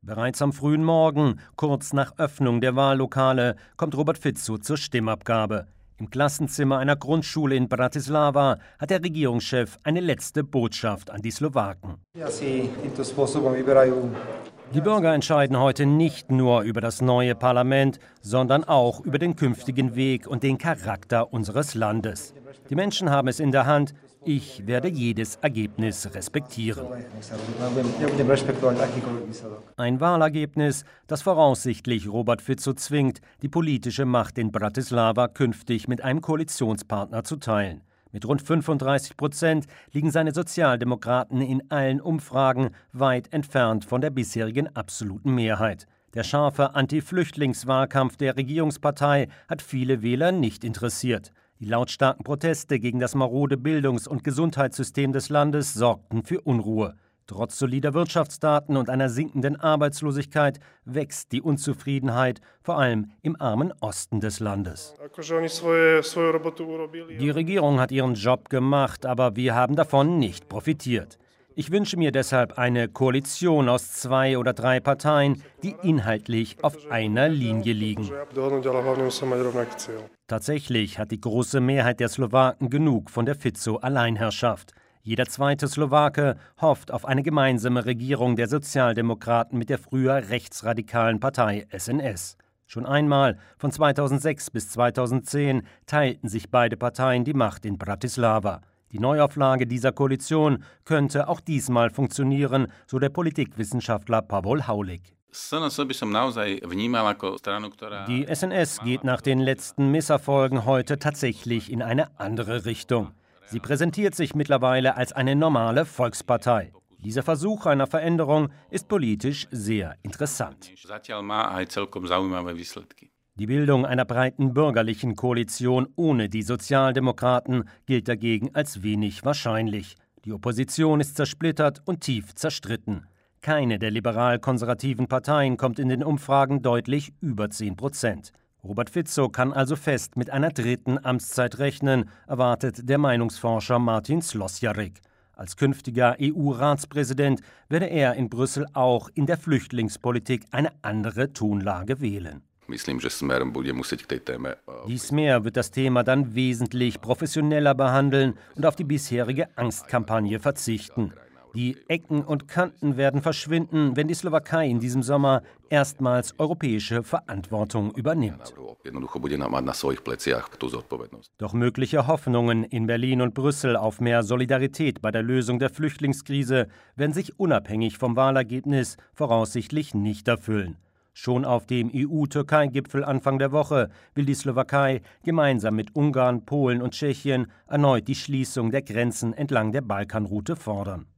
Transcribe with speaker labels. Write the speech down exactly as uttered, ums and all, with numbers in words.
Speaker 1: Bereits am frühen Morgen, kurz nach Öffnung der Wahllokale, kommt Robert Fico zur Stimmabgabe. Im Klassenzimmer einer Grundschule in Bratislava hat der Regierungschef eine letzte Botschaft an die Slowaken. Die Bürger entscheiden heute nicht nur über das neue Parlament, sondern auch über den künftigen Weg und den Charakter unseres Landes. Die Menschen haben es in der Hand. Ich werde jedes Ergebnis respektieren. Ein Wahlergebnis, das voraussichtlich Robert Fico zwingt, die politische Macht in Bratislava künftig mit einem Koalitionspartner zu teilen. Mit rund fünfunddreißig Prozent liegen seine Sozialdemokraten in allen Umfragen weit entfernt von der bisherigen absoluten Mehrheit. Der scharfe Anti-Flüchtlingswahlkampf der Regierungspartei hat viele Wähler nicht interessiert. Die lautstarken Proteste gegen das marode Bildungs- und Gesundheitssystem des Landes sorgten für Unruhe. Trotz solider Wirtschaftsdaten und einer sinkenden Arbeitslosigkeit wächst die Unzufriedenheit, vor allem im armen Osten des Landes. Die Regierung hat ihren Job gemacht, aber wir haben davon nicht profitiert. Ich wünsche mir deshalb eine Koalition aus zwei oder drei Parteien, die inhaltlich auf einer Linie liegen. Tatsächlich hat die große Mehrheit der Slowaken genug von der Fico-Alleinherrschaft. Jeder zweite Slowake hofft auf eine gemeinsame Regierung der Sozialdemokraten mit der früher rechtsradikalen Partei S N S. Schon einmal, von zweitausendsechs bis zweitausendzehn, teilten sich beide Parteien die Macht in Bratislava. Die Neuauflage dieser Koalition könnte auch diesmal funktionieren, so der Politikwissenschaftler Pavol Haulik. Die S N S geht nach den letzten Misserfolgen heute tatsächlich in eine andere Richtung. Sie präsentiert sich mittlerweile als eine normale Volkspartei. Dieser Versuch einer Veränderung ist politisch sehr interessant. Die Bildung einer breiten bürgerlichen Koalition ohne die Sozialdemokraten gilt dagegen als wenig wahrscheinlich. Die Opposition ist zersplittert und tief zerstritten. Keine der liberal-konservativen Parteien kommt in den Umfragen deutlich über zehn Prozent. Robert Fico kann also fest mit einer dritten Amtszeit rechnen, erwartet der Meinungsforscher Martin Slosjarek. Als künftiger E U-Ratspräsident werde er in Brüssel auch in der Flüchtlingspolitik eine andere Tonlage wählen. Dies Mehr wird das Thema dann wesentlich professioneller behandeln und auf die bisherige Angstkampagne verzichten. Die Ecken und Kanten werden verschwinden, wenn die Slowakei in diesem Sommer erstmals europäische Verantwortung übernimmt. Doch mögliche Hoffnungen in Berlin und Brüssel auf mehr Solidarität bei der Lösung der Flüchtlingskrise werden sich unabhängig vom Wahlergebnis voraussichtlich nicht erfüllen. Schon auf dem E U-Türkei-Gipfel Anfang der Woche will die Slowakei gemeinsam mit Ungarn, Polen und Tschechien erneut die Schließung der Grenzen entlang der Balkanroute fordern.